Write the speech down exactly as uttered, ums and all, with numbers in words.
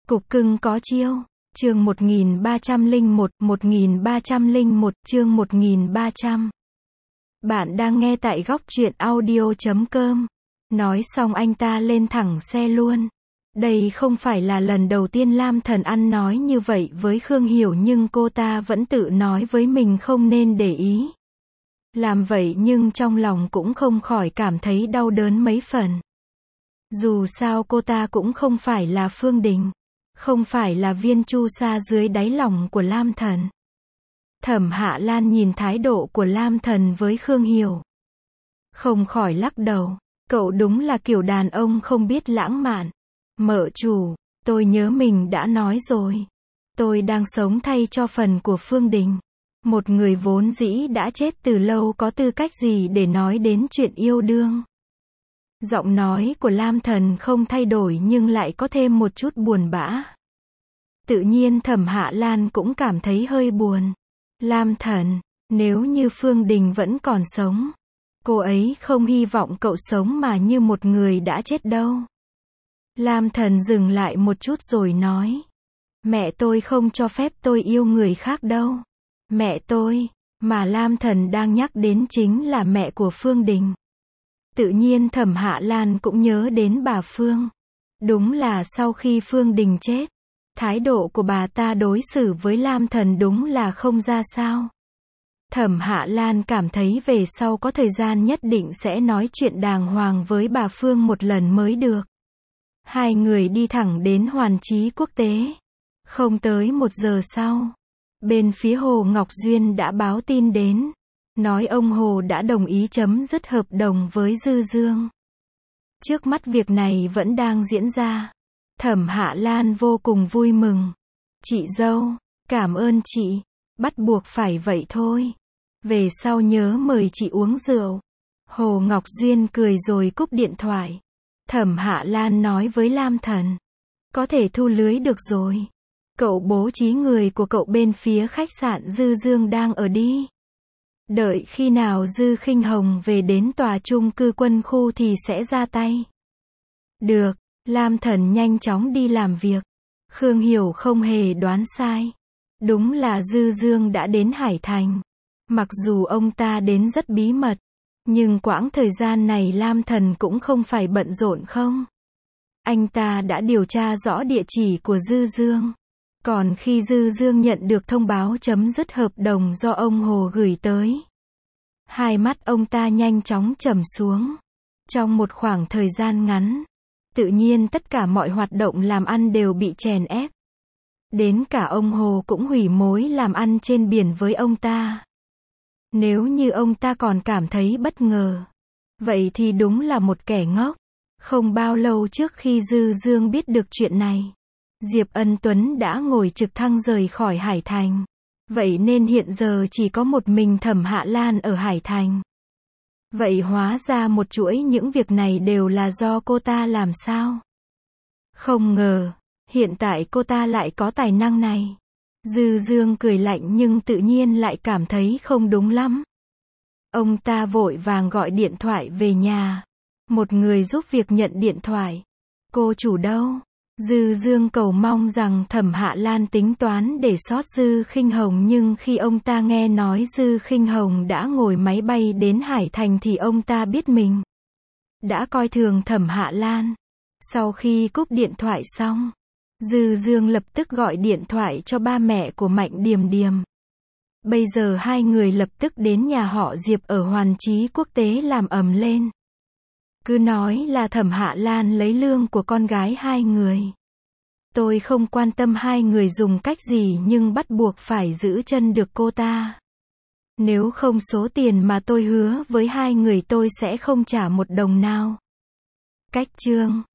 Cục cưng có chiêu. Chương một nghìn ba trăm lẻ một, một nghìn ba trăm lẻ một, chương một nghìn ba trăm. Bạn đang nghe tại góc truyện audio chấm com. Nói xong anh ta lên thẳng xe luôn. Đây không phải là lần đầu tiên Lam Thần ăn nói như vậy với Khương Hiểu, nhưng cô ta vẫn tự nói với mình không nên để ý. Làm vậy nhưng trong lòng cũng không khỏi cảm thấy đau đớn mấy phần. Dù sao cô ta cũng không phải là Phương Đình, không phải là viên chu sa dưới đáy lòng của Lam Thần. Thẩm Hạ Lan nhìn thái độ của Lam Thần với Khương Hiểu, không khỏi lắc đầu. Cậu đúng là kiểu đàn ông không biết lãng mạn. Mợ chủ, tôi nhớ mình đã nói rồi. Tôi đang sống thay cho phần của Phương Đình. Một người vốn dĩ đã chết từ lâu có tư cách gì để nói đến chuyện yêu đương. Giọng nói của Lam Thần không thay đổi nhưng lại có thêm một chút buồn bã. Tự nhiên Thẩm Hạ Lan cũng cảm thấy hơi buồn. Lam Thần, nếu như Phương Đình vẫn còn sống, cô ấy không hy vọng cậu sống mà như một người đã chết đâu. Lam Thần dừng lại một chút rồi nói. Mẹ tôi không cho phép tôi yêu người khác đâu. Mẹ tôi, mà Lam Thần đang nhắc đến chính là mẹ của Phương Đình. Tự nhiên Thẩm Hạ Lan cũng nhớ đến bà Phương. Đúng là sau khi Phương Đình chết, thái độ của bà ta đối xử với Lam Thần đúng là không ra sao. Thẩm Hạ Lan cảm thấy về sau có thời gian nhất định sẽ nói chuyện đàng hoàng với bà Phương một lần mới được. Hai người đi thẳng đến Hoàn Chí Quốc tế. Không tới một giờ sau, bên phía Hồ Ngọc Duyên đã báo tin đến, nói ông Hồ đã đồng ý chấm dứt hợp đồng với Dư Dương. Trước mắt việc này vẫn đang diễn ra. Thẩm Hạ Lan vô cùng vui mừng. Chị dâu, cảm ơn chị, bắt buộc phải vậy thôi. Về sau nhớ mời chị uống rượu. Hồ Ngọc Duyên cười rồi cúp điện thoại. Thẩm Hạ Lan nói với Lam Thần, có thể thu lưới được rồi. Cậu bố trí người của cậu bên phía khách sạn Dư Dương đang ở đi. Đợi khi nào Dư Khinh Hồng về đến tòa chung cư quân khu thì sẽ ra tay. Được, Lam Thần nhanh chóng đi làm việc. Khương Hiểu không hề đoán sai. Đúng là Dư Dương đã đến Hải Thành. Mặc dù ông ta đến rất bí mật, nhưng quãng thời gian này Lam Thần cũng không phải bận rộn không. Anh ta đã điều tra rõ địa chỉ của Dư Dương. Còn khi Dư Dương nhận được thông báo chấm dứt hợp đồng do ông Hồ gửi tới, hai mắt ông ta nhanh chóng trầm xuống. Trong một khoảng thời gian ngắn, tự nhiên tất cả mọi hoạt động làm ăn đều bị chèn ép. Đến cả ông Hồ cũng hủy mối làm ăn trên biển với ông ta. Nếu như ông ta còn cảm thấy bất ngờ, vậy thì đúng là một kẻ ngốc. Không bao lâu trước khi Dư Dương biết được chuyện này, Diệp Ân Tuấn đã ngồi trực thăng rời khỏi Hải Thành. Vậy nên hiện giờ chỉ có một mình Thẩm Hạ Lan ở Hải Thành. Vậy hóa ra một chuỗi những việc này đều là do cô ta làm sao? Không ngờ, hiện tại cô ta lại có tài năng này. Dư Dương cười lạnh nhưng tự nhiên lại cảm thấy không đúng lắm. Ông ta vội vàng gọi điện thoại về nhà. Một người giúp việc nhận điện thoại. Cô chủ đâu? Dư Dương cầu mong rằng Thẩm Hạ Lan tính toán để sót Dư Khinh Hồng, nhưng khi ông ta nghe nói Dư Khinh Hồng đã ngồi máy bay đến Hải Thành thì ông ta biết mình đã coi thường Thẩm Hạ Lan. Sau khi cúp điện thoại xong, Dư Dương lập tức gọi điện thoại cho ba mẹ của Mạnh Điềm Điềm. Bây giờ hai người lập tức đến nhà họ Diệp ở Hoàn Chí Quốc tế làm ầm lên. Cứ nói là Thẩm Hạ Lan lấy lương của con gái hai người. Tôi không quan tâm hai người dùng cách gì nhưng bắt buộc phải giữ chân được cô ta. Nếu không số tiền mà tôi hứa với hai người tôi sẽ không trả một đồng nào. Cách chương